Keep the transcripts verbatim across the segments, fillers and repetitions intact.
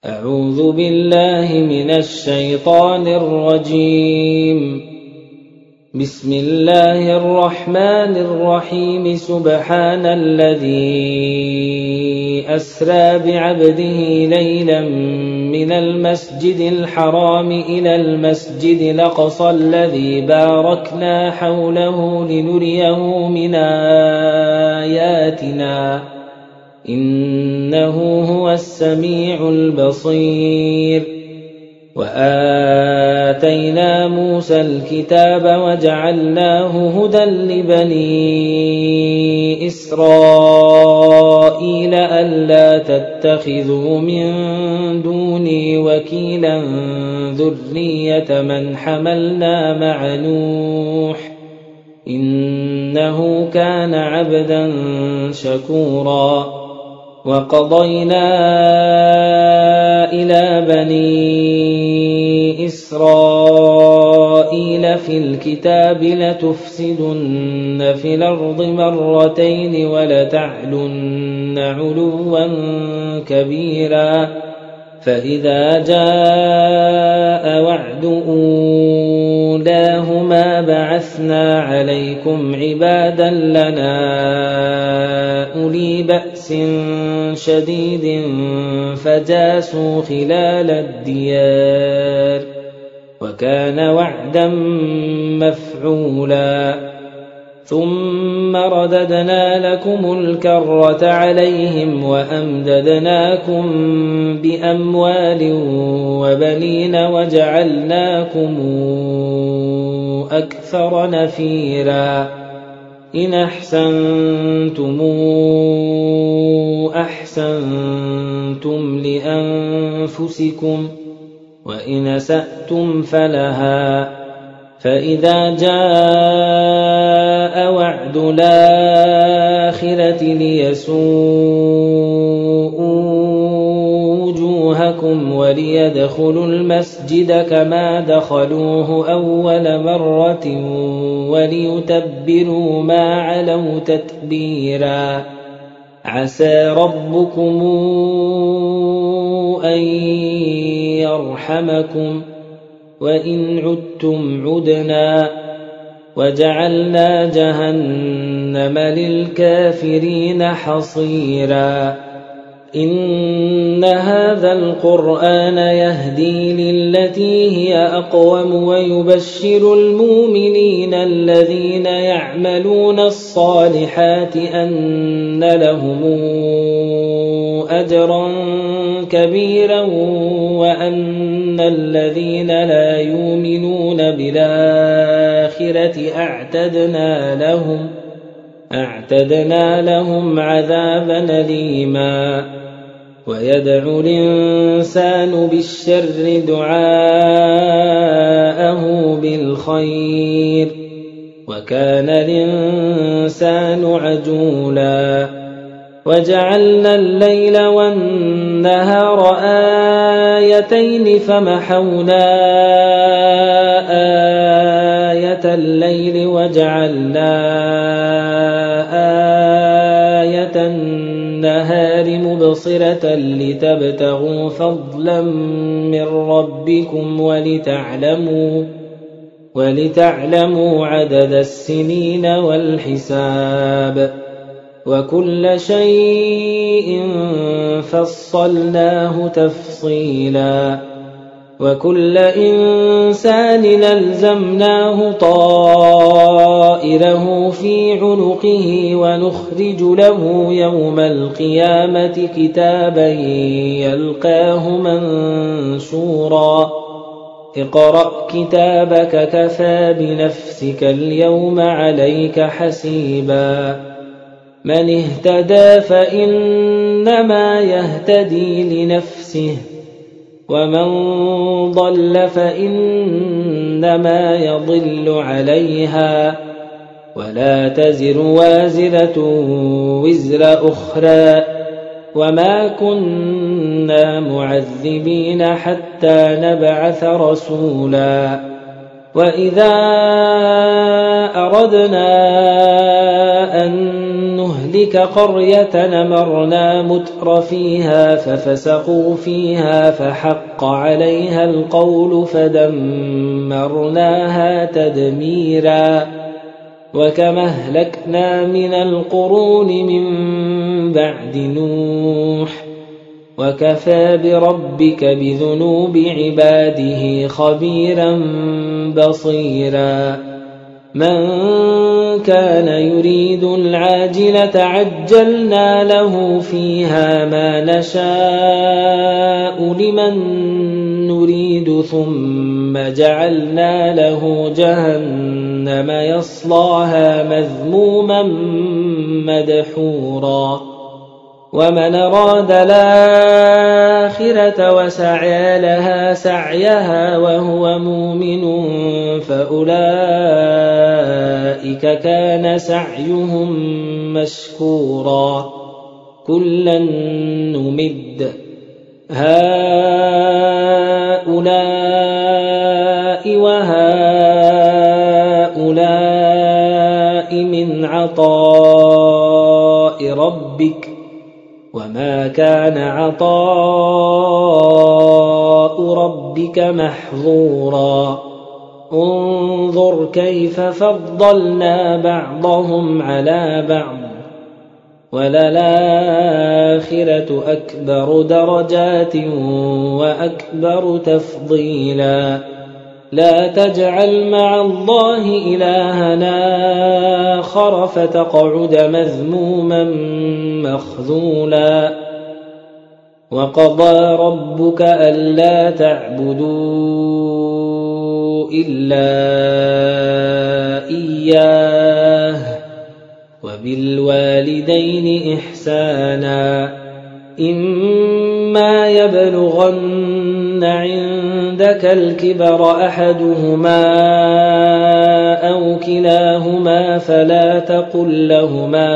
أعوذ بالله من الشيطان الرجيم. بسم الله الرحمن الرحيم. سبحان الذي أسرى بعبده ليلا من المسجد الحرام إلى المسجد الأقصى الذي باركنا حوله لنريه من آياتنا إنه هو السميع البصير. وآتينا موسى الكتاب وجعلناه هدى لبني إسرائيل ألا تتخذوا من دوني وكيلا ذرية من حملنا مع نوح إنه كان عبدا شكورا. وقضينا إلى بني إسرائيل في الكتاب لتفسدن في الأرض مرتين ولتعلن علوا كبيرا. فإذا جاء وعد أولاهما بعثنا عليكم عبادا لنا أولي بأس شديد فجاسوا خلال الديار وكان وعدا مفعولا. ثم رددنا لكم الكرة عليهم وأمددناكم بأموال وبنين وجعلناكم أكثر نفيرا. إن أحسنتم أحسنتم لأنفسكم وإن أسأتم فلها. فإذا جاء وعد الآخرة ليسوءوا وجوهكم وليدخلوا المسجد كما دخلوه أول مرة وليتبروا ما علوا تتبيرا. عسى ربكم أن يرحمكم وإن عدتم عدنا وجعلنا جهنم للكافرين حصيرا. إن هذا القرآن يهدي للتي هي أقوم ويبشر المؤمنين الذين يعملون الصالحات أن لهم أجرا كبيرا وأن الذين لا يؤمنون بالآخرة أعتدنا لهم أعتدنا لهم عذابا أليما. ويدعو الإنسان بالشر دعاءه بالخير وكان الإنسان عجولا. وجعلنا الليل والنهار آيتين فمحونا آية الليل وجعلنا آية النهار مبصرة لتبتغوا فضلا من ربكم ولتعلموا ولتعلموا عدد السنين والحساب وكل شيء فصلناه تفصيلا. وكل إنسان ألزمناه طائره في عنقه ونخرج له يوم القيامة كتابا يلقاه منشورا. اقرأ كتابك كفى بنفسك اليوم عليك حسيبا. من اهتدى فإنما يهتدي لنفسه ومن ضل فإنما يضل عليها ولا تزر وازرة وزر أخرى وما كنا معذبين حتى نبعث رسولا. وإذا أردنا أن نهلك قرية أمرنا متر فيها ففسقوا فيها فحق عليها القول فدمرناها تدميرا وكما أهلكنا من القرون من بعد نوح وكفى بربك بذنوب عباده خبيرا بصيرا من كان يريد العاجلة عجلنا له فيها ما نشاء لمن نريد ثم جعلنا له جهنم يصلاها مذموما مدحورا ومن أراد الآخرة وسعى لها سعيها وهو مؤمن فأولئك كان سعيهم مشكورا كلا نمد هؤلاء وهؤلاء من عطاء ربك وما كان عطاء ربك محظورا انظر كيف فضلنا بعضهم على بعض وللآخرة أكبر درجات وأكبر تفضيلا لا تجعل مع الله إلهنا آخر فتقعد مذموما مخذولا وقضى ربك ألا تعبدوا إلا إياه وبالوالدين إحسانا إما يبلغن عندك الكبر أحدهما أو كلاهما فلا تقل لهما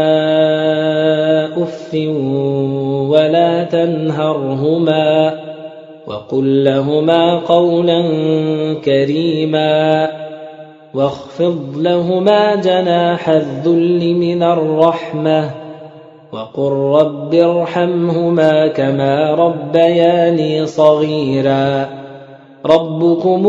أف ولا تنهرهما وقل لهما قولا كريما واخفض لهما جناح الذل من الرحمة وقل رب ارحمهما كما ربياني صغيرا ربكم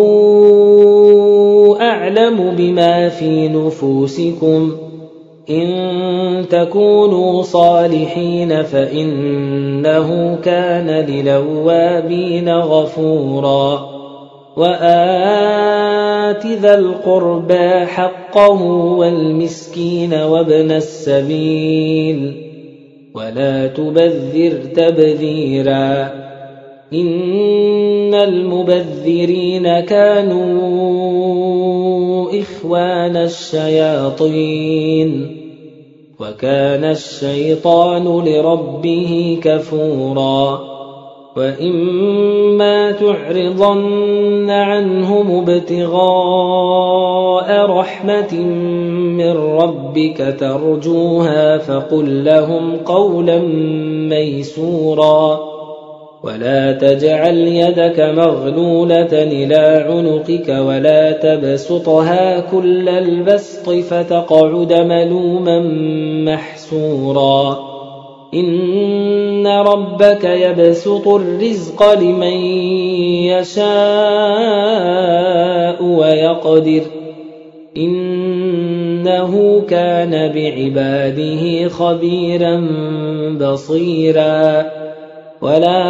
أعلم بما في نفوسكم إن تكونوا صالحين فإنه كان للأوابين غفورا وآت ذا القربى حقه والمسكين وابن السبيل ولا تبذر تبذيرا إن المبذرين كانوا إخوان الشياطين وكان الشيطان لربه كفورا وإما تعرضن عنهم ابتغاء رحمة من ربك ترجوها فقل لهم قولا ميسورا ولا تجعل يدك مغلولة إلى عنقك ولا تبسطها كل البسط فتقعد ملوما محسورا إن ربك يبسط الرزق لمن يشاء ويقدر إنه كان بعباده خبيرا بصيرا ولا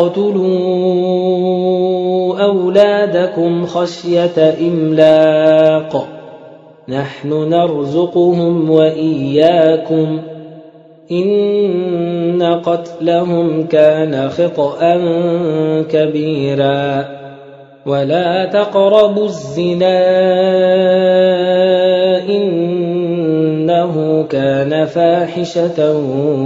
تقتلوا أولادكم خشية إملاق نحن نرزقهم وإياكم إن قتلهم كان خطأ كبيرا ولا تقربوا الزنا إنه كان فاحشة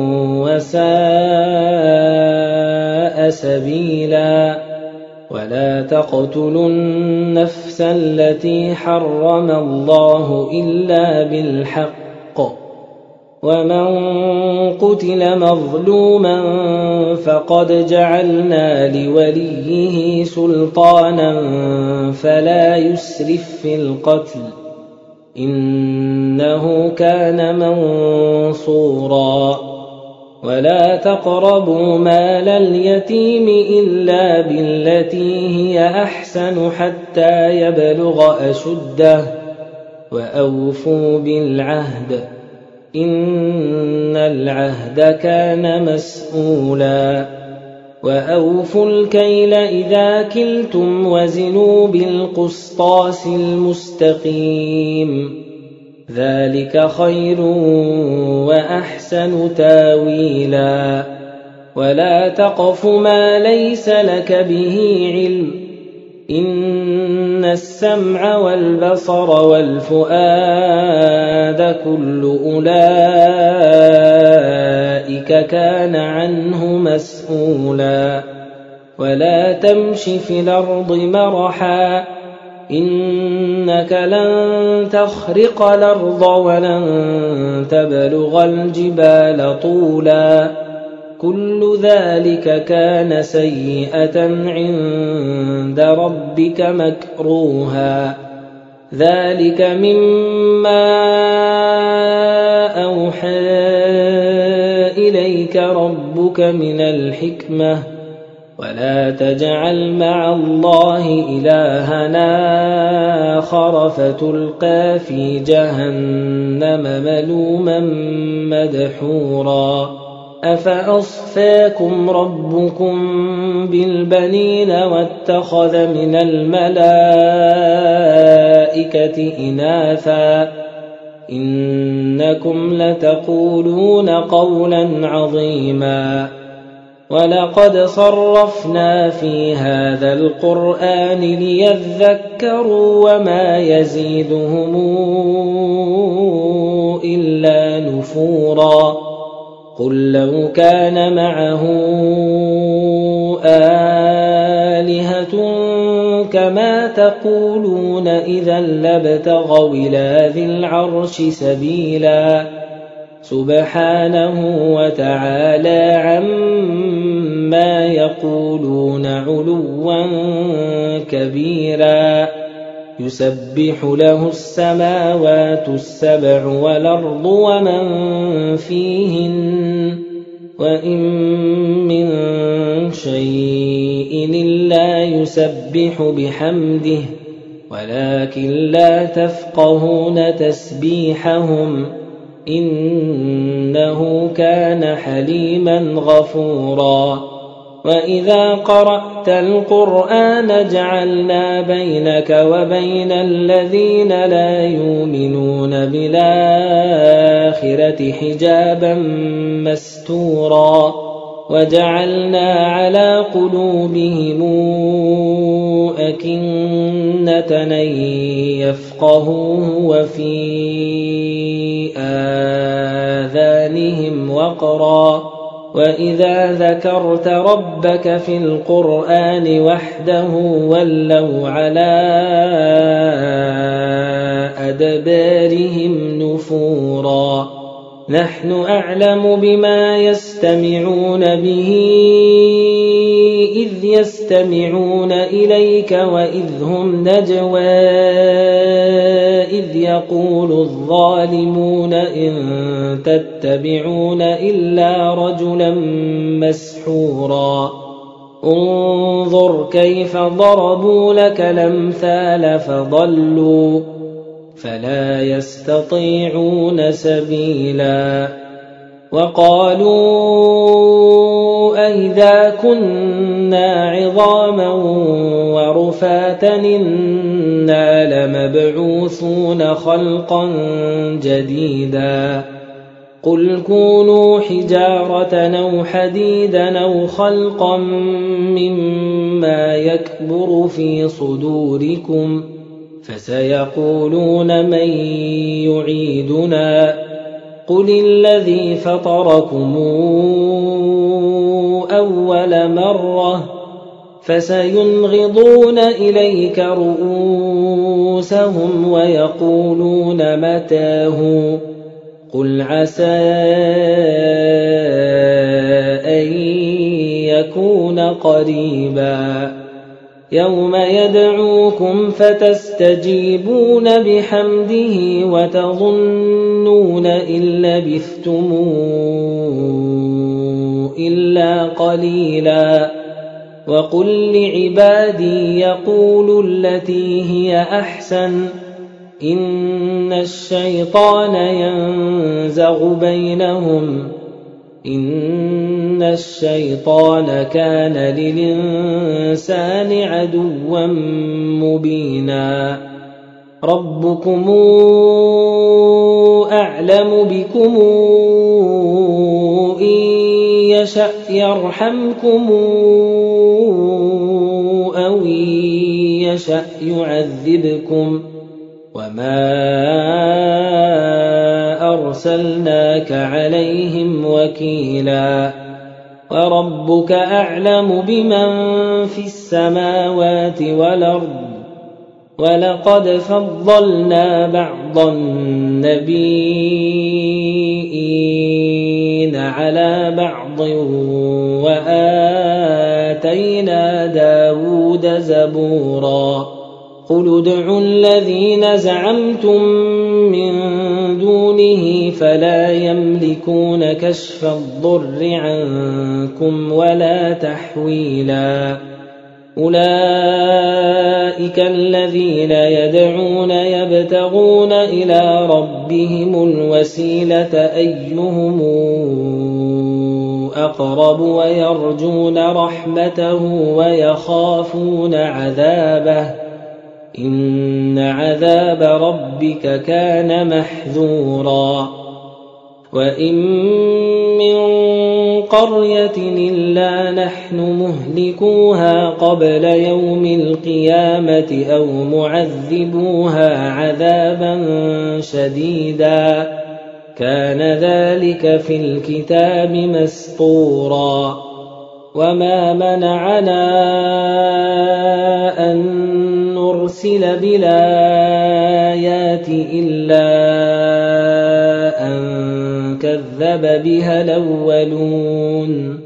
وساء سبيلا ولا تقتلوا النفس التي حرم الله إلا بالحق ومن قتل مظلوما فقد جعلنا لوليه سلطانا فلا يسرف في القتل إنه كان منصورا ولا تقربوا مال اليتيم إلا بالتي هي أحسن حتى يبلغ أشده وأوفوا بالعهد إن العهد كان مسؤولا وأوفوا الكيل إذا كلتم وزنوا بالقسطاس المستقيم ذلك خير وأحسن تاويلا ولا تقف ما ليس لك به علم إن السمع والبصر والفؤاد كل أولئك كان عنه مسؤولا ولا تمش في الأرض مرحا إنك لن تخرق الأرض ولن تبلغ الجبال طولا كل ذلك كان سيئة عند ربك مكروها ذلك مما أوحى إليك ربك من الحكمة ولا تجعل مع الله إلهنا آخر فتلقى في جهنم ملوما مدحورا أفأصفاكم ربكم بالبنين واتخذ من الملائكة إناثا إنكم لتقولون قولا عظيما ولقد صرفنا في هذا القرآن ليذكروا وما يزيدهم إلا نفورا قل لو كان معه آلهة كما تقولون إذا لابتغوا إلى ذي العرش سبيلا سبحانه وتعالى عما يقولون علوا كبيرا يسبح له السماوات السبع والأرض ومن فيهن وإن من شيء إلا يسبح بحمده ولكن لا تفقهون تسبيحهم إنه كان حليما غفورا وإذا قرأت القرآن جعلنا بينك وبين الذين لا يؤمنون بالآخرة حجابا مستورا وجعلنا على قلوبهم أكنة أن يفقهوه وفي آذانهم وقرا وإذا ذكرت ربك في القرآن وحده ولوا على أدبارهم نفورا نحن أعلم بما يستمعون به إذ يستمعون إليك وإذ هم نجوى إذ يقول الظالمون إن تتبعون إلا رجلا مسحورا انظر كيف ضربوا لك الأمثال فضلوا فلا يستطيعون سبيلا وقالوا أئذا كنا عظاما ورفاتا إنا لمبعوثون خلقا جديدا قل كونوا حجارة أو حديدا أو خلقا مما يكبر في صدوركم فسيقولون من يعيدنا قل الذي فطركم أول مرة فسينغضون إليك رؤوسهم ويقولون متاه قل عسى أن يكون قريبا يوم يدعوكم فتستجيبون بحمده وتظنون إن لبثتم إلا قليلا وقل لعبادي يقولوا التي هي أحسن إن الشيطان ينزغ بينهم إن الشيطان كان للإنسان عدوا مبينا ربكم أعلم بكم إن يشأ يرحمكم أو إن يشأ يعذبكم وما أرسلناك عليهم وكيلا وربك أعلم بمن في السماوات والأرض ولقد فضلنا بعض النبيين على بعض وآتينا داود زبورا قل ادعوا الذين زعمتم من دونه فلا يملكون كشف الضر عنكم ولا تحويلا أولئك الذين يدعون يبتغون إلى ربهم الوسيلة أيهم أقرب ويرجون رحمته ويخافون عذابه إن عذاب ربك كان محذورا وإن من قرية إلا نحن مهلكوها قبل يوم القيامة أو معذبوها عذابا شديدا كان ذلك في الكتاب مسطورا وما منعنا أن نرسل بالآيات إلا أن كذب بها الأولون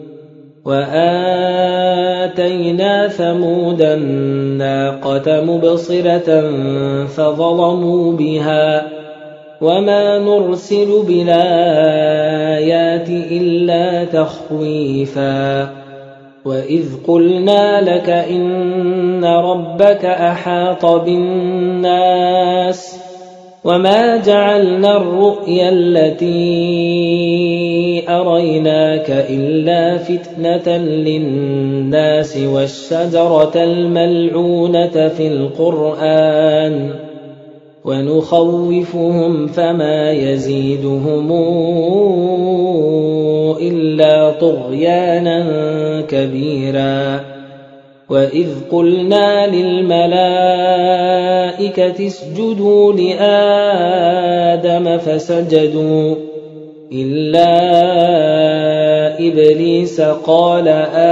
وآتينا ثمود الناقة مبصرة فظلموا بها وما نرسل بالآيات إلا تخويفا وإذ قلنا لك إن ربك أحاط بالناس وما جعلنا الرؤيا التي أريناك إلا فتنة للناس والشجرة الملعونة في القرآن ونخوفهم فما يزيدهم إلا طغيانا كبيرا وإذ قلنا للملائكة اسجدوا لآدم فسجدوا إلا إبليس قال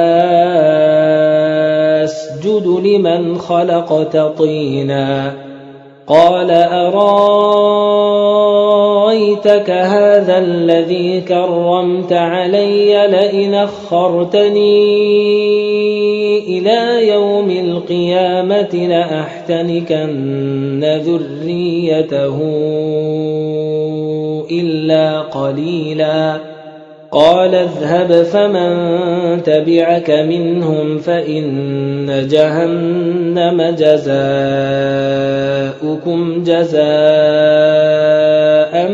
أسجد لمن خلقت طينا قال أرايتك هذا الذي كرمت علي لئن أخرتني إلى يوم القيامة لأحتنكن ذريته إلا قليلا قال اذهب فمن تبعك منهم فإن جهنم جزاؤكم جزاء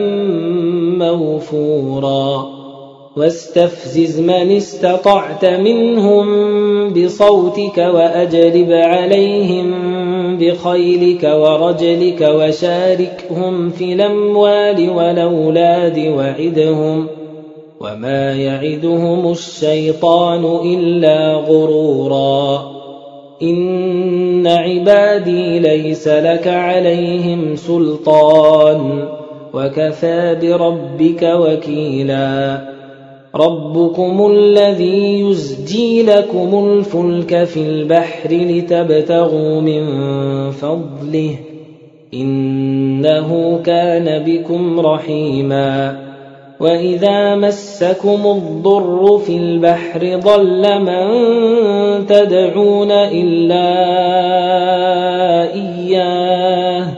موفورا واستفزز من استطعت منهم بصوتك وأجلب عليهم بخيلك ورجلك وشاركهم في الأموال والأولاد وعدهم وما يعدهم الشيطان إلا غرورا إن عبادي ليس لك عليهم سلطان وكفى بربك وكيلا ربكم الذي يزجي لكم الفلك في البحر لتبتغوا من فضله إنه كان بكم رحيما وإذا مسكم الضر في البحر ضل من تدعون إلا إياه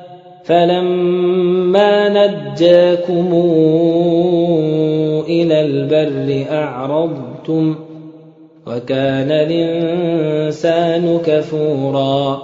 فلما نجاكم إلى البر أعرضتم وكان الإنسان كفورا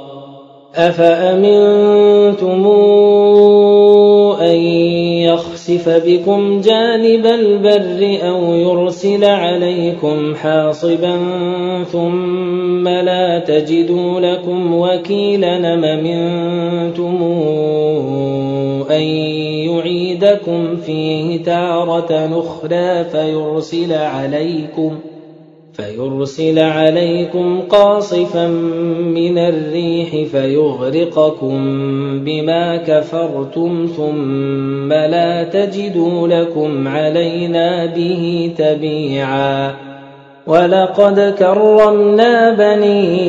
أفأمنتم أن يخسف بكم جانب البر أو يرسل عليكم حاصبا ثم لا تجدوا لكم وكيلا أم أمنتم أن يعيدكم فيه تارة أخرى فيرسل عليكم فيرسل عليكم قاصفا من الريح فيغرقكم بما كفرتم ثم لا تجدوا لكم علينا به تبيعا ولقد كرمنا بني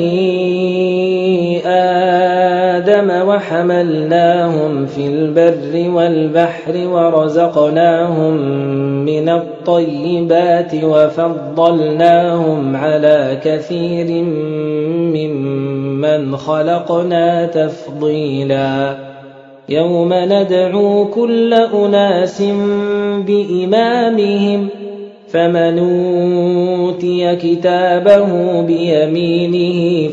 آدم وحملناهم في البر والبحر ورزقناهم من الطيبات وفضلناهم على كثير ممن خلقنا تفضيلا يوم ندعو كل أناس بإمامهم فمن أوتي كتابه بيمينه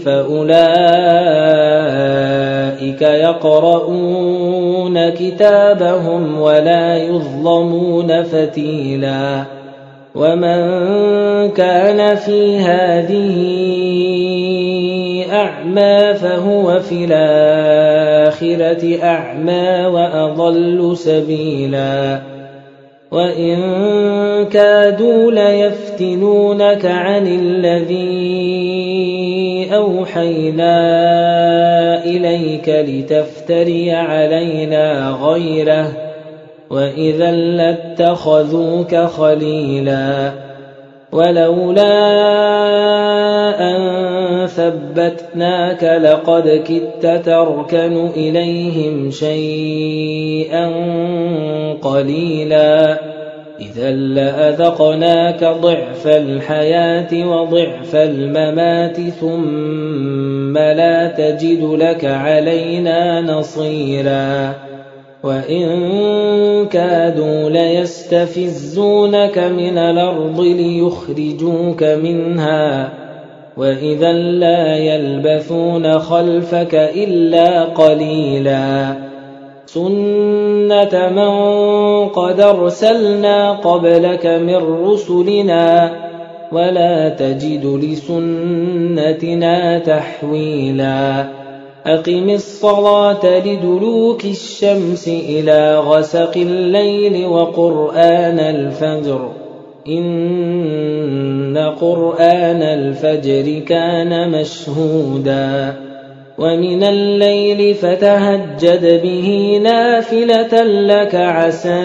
فأولئك يقرؤون كتابهم ولا يظلمون فتيلا ومن كان في هذه أعمى فهو في الآخرة أعمى وأضل سبيلا وإن كادوا ليفتنونك عن الذي أوحينا إليك لتفتري علينا غيره وإذا لاتخذوك خليلا ولولا أن ثبتناك لقد كدت تركن إليهم شيئا قليلا إذا لأذقناك ضعف الحياة وضعف الممات ثم لا تجد لك علينا نصيرا وإن كادوا ليستفزونك من الأرض ليخرجوك منها وإذا لا يلبثون خلفك إلا قليلا سنة من قد أرسلنا قبلك من رسلنا ولا تجد لسنتنا تحويلا أقم الصلاة لدلوك الشمس إلى غسق الليل وقرآن الفجر إن قرآن الفجر كان مشهودا ومن الليل فتهجد به نافلة لك عسى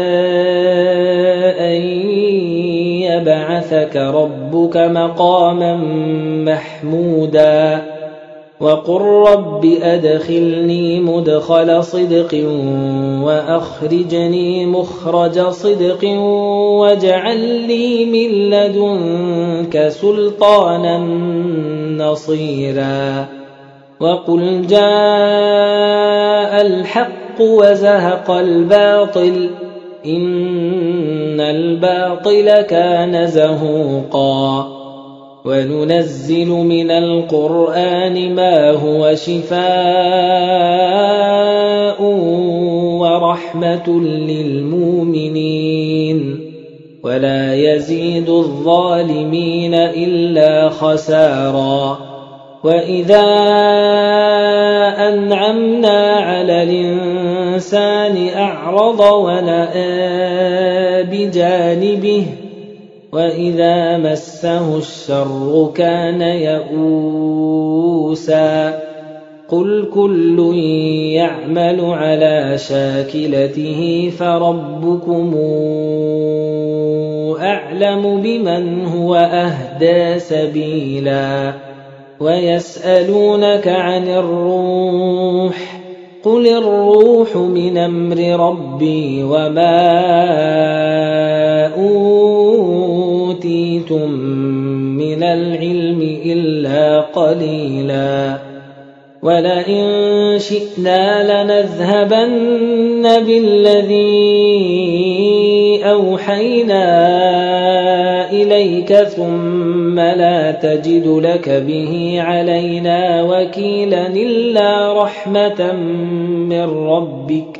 أن يبعثك ربك مقاما محمودا وقل رب أدخلني مدخل صدق وأخرجني مخرج صدق واجعل لي من لدنك سلطانا نصيرا وقل جاء الحق وزهق الباطل إن الباطل كان زهوقا وننزل من القرآن ما هو شفاء ورحمة للمؤمنين ولا يزيد الظالمين إلا خسارا وإذا أنعمنا على الإنسان أعرض ونأى بجانبه وإذا مسه الشر كان يئوسا قل كل يعمل على شاكلته فربكم أعلم بمن هو أهدى سبيلا ويسألونك عن الروح قل الروح من أمر ربي وما أوتيتم من العلم إلا قليلا ولئن شئنا لنذهبن بالذي أوحينا إليك ثم لا تجد لك به علينا وكيلا إلا رحمة من ربك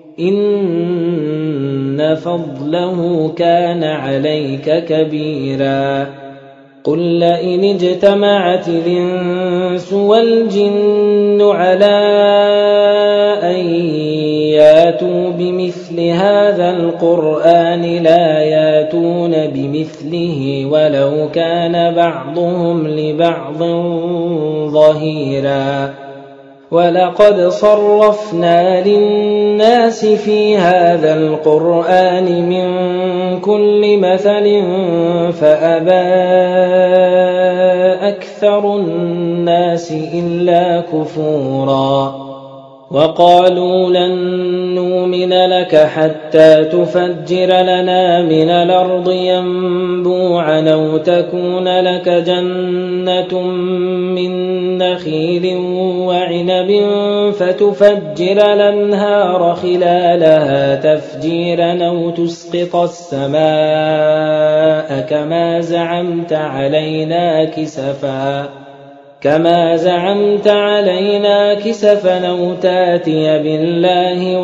إن فضله كان عليك كبيرا قل لئن اجتمعت الإنس والجن على أن ياتوا بمثل هذا القرآن لا ياتون بمثله ولو كان بعضهم لبعض ظهيرا ولقد صرفنا للناس في هذا القرآن من كل مثل فأبى أكثر الناس إلا كفورا وقالوا لن نؤمن لك حتى تفجر لنا من الأرض ينبوعا أو تكون لك جنة من نخيل وعنب فتفجر الأنهار خلالها تفجيرا أو تسقط السماء كما زعمت علينا كسفا كما زعمت علينا كسفا أو تاتي بالله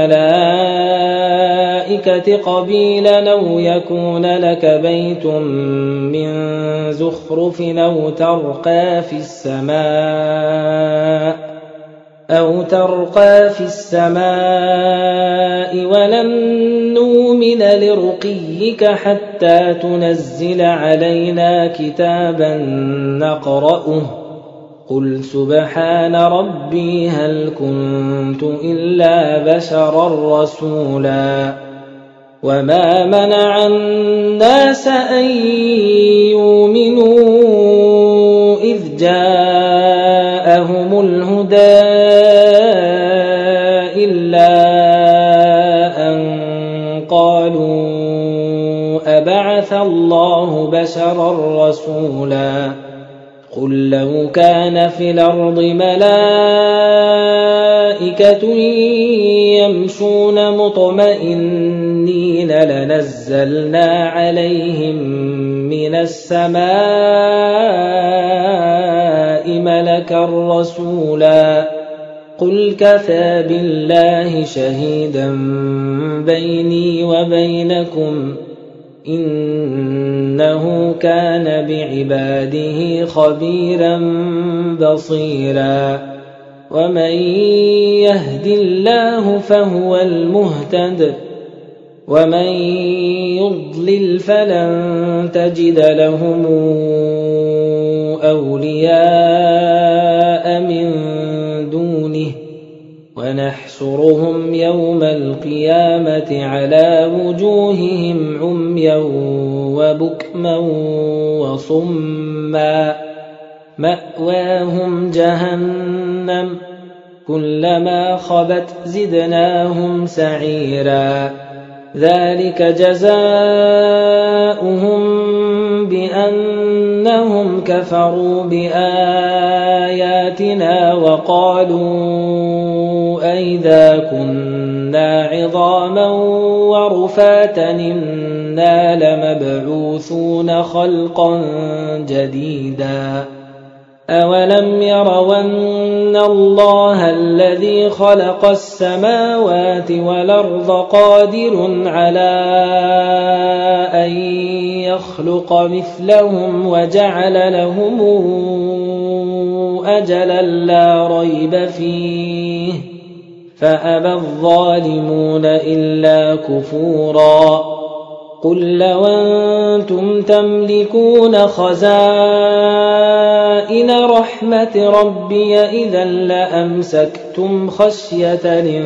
والملائكة قبيلا أو يكون لك بيت من زخرف أو ترقى في السماء أو ترقى في السماء ولن نؤمن لرقيك حتى تنزل علينا كتابا نقرأه قل سبحان ربي هل كنت إلا بشرا رسولا وما منع الناس أن يؤمنوا إذ جاءهم الهدى إلا أن قالوا أبعث الله بشرا رسولا قل لو كان في الأرض ملائكة يمشون مطمئنين لنزلنا عليهم من السماء ملكا رسولا قل كفى بالله شهيدا بيني وبينكم إنه كان بعباده خبيرا بصيرا ومن يهد الله فهو المهتد ومن يضلل فلن تجد لهم أولياء من دونه ونحشرهم يوم القيامة على وجوههم عميا وبكما وصما مأواهم جهنم كلما خبت زدناهم سعيرا ذلك جزاؤهم بأنهم كفروا بآياتنا وقالوا أئذا كنا عظاما ورفاتا إنا لمبعوثون خلقا جديدا أولم يروا أن الله الذي خلق السماوات والأرض قادر على أن يخلق مثلهم وجعل لهم أجلا لا ريب فيه فأبى الظالمون إلا كفورا قل لو أنتم تملكون خزائن رحمة ربي إذا لأمسكتم خشية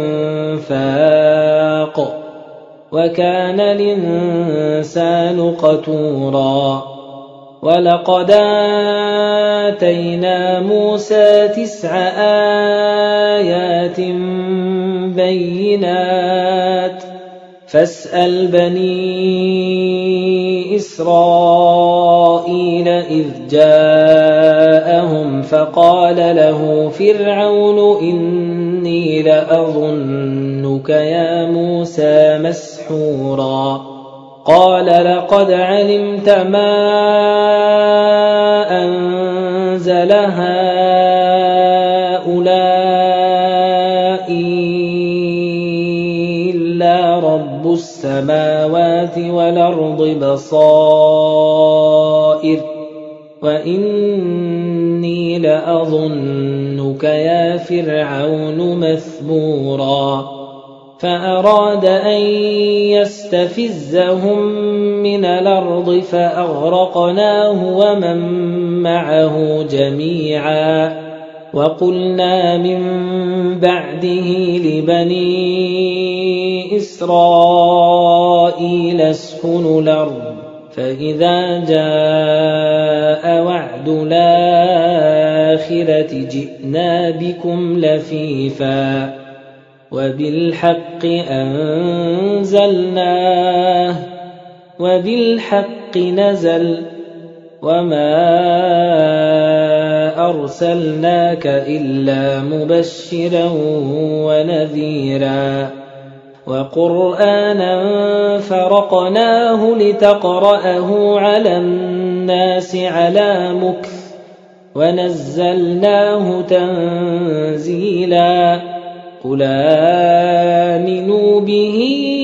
الإنفاق وكان الإنسان قتورا وَلَقَدْ آتَيْنَا مُوسَى تِسْعَ آيَاتٍ بَيِّنَاتٍ فَاسْأَلْ بَنِي إِسْرَائِيلَ إِذْ جَاءَهُمْ فَقَالَ لَهُ فِرْعَوْنُ إِنِّي لَأَظُنُّكَ يَا مُوسَى مَسْحُورًا قَالَ لَقَدْ عَلِمْتَ مَا أَنزَلَ هَٰؤُلَاءِ إِلَّا رَبُّ السَّمَاوَاتِ وَالْأَرْضِ بَصَائِرَ وَإِنِّي لَأَظُنُّكَ يَا فِرْعَوْنُ مَثْبُورًا فَأَرَادَ أَن يَسْتَفِزَّهُم مِّنَ الْأَرْضِ فَأَغْرَقْنَاهُ وَمَن مَّعَهُ جَمِيعًا وَقُلْنَا مِن بَعْدِهِ لِبَنِي إِسْرَائِيلَ اسْكُنُوا الْأَرْضَ فَإِذَا جَاءَ وَعْدُ الْآخِرَةِ جِئْنَا بِكُمْ لَفِيفًا وَبِالْحَقِّ أَنزَلْنَاهُ وَبِالْحَقِّ نَزَلَ وَمَا أَرْسَلْنَاكَ إِلَّا مُبَشِّرًا وَنَذِيرًا وَقُرْآنًا فَرَقْنَاهُ لِتَقْرَأَهُ عَلَى النَّاسِ عَلَى مُكْثٍ وَنَزَّلْنَاهُ تَنزِيلًا قُلْ آمِنُوا بِهِ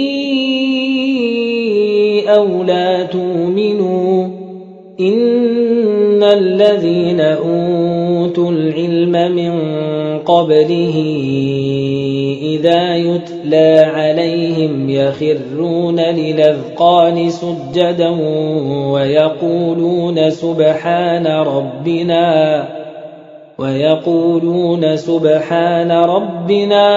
أَوْ لَا تُؤْمِنُوا إِنَّ الَّذِينَ أُوتُوا الْعِلْمَ مِن قَبْلِهِ إِذَا يُتْلَىٰ عَلَيْهِمْ يَخِرُّونَ لِلْأَذْقَانِ سُجَّدًا وَيَقُولُونَ سُبْحَانَ رَبِّنَا وَيَقُولُونَ سُبْحَانَ رَبِّنَا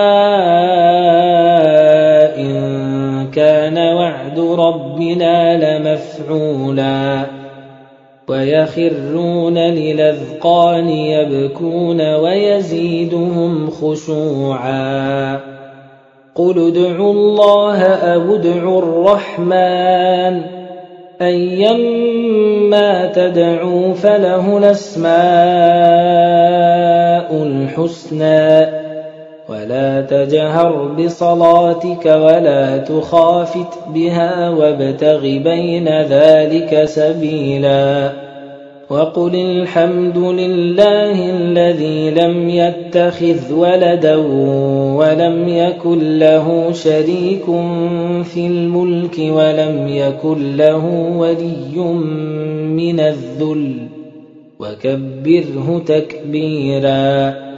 إِن كَانَ وَعْدُ رَبِّنَا لَمَفْعُولًا وَيَخِرُّونَ لِلْأَذْقَانِ يَبْكُونَ وَيَزِيدُهُمْ خُشُوعًا قُلِ ادْعُوا اللَّهَ أَوِ ادْعُوا الرَّحْمَٰنَ أَيًّا مَّا تَدْعُوا فَلَهُ الْأَسْمَاءُ الْحُسْنَىٰ وَلَا تَجْهَرْ بِصَلَاتِكَ وَلَا تُخَافِتْ بِهَا وَابْتَغِ بَيْنَ ذَٰلِكَ سَبِيلًا وَقُلِ الْحَمْدُ لِلَّهِ الَّذِي لَمْ يَتَّخِذْ وَلَدًا وَلَمْ يَكُن لَّهُ شَرِيكٌ فِي الْمُلْكِ وَلَمْ يَكُن لَّهُ وَلِيٌّ مِّنَ الذُّلِّ وَكَبِّرْهُ تَكْبِيرًا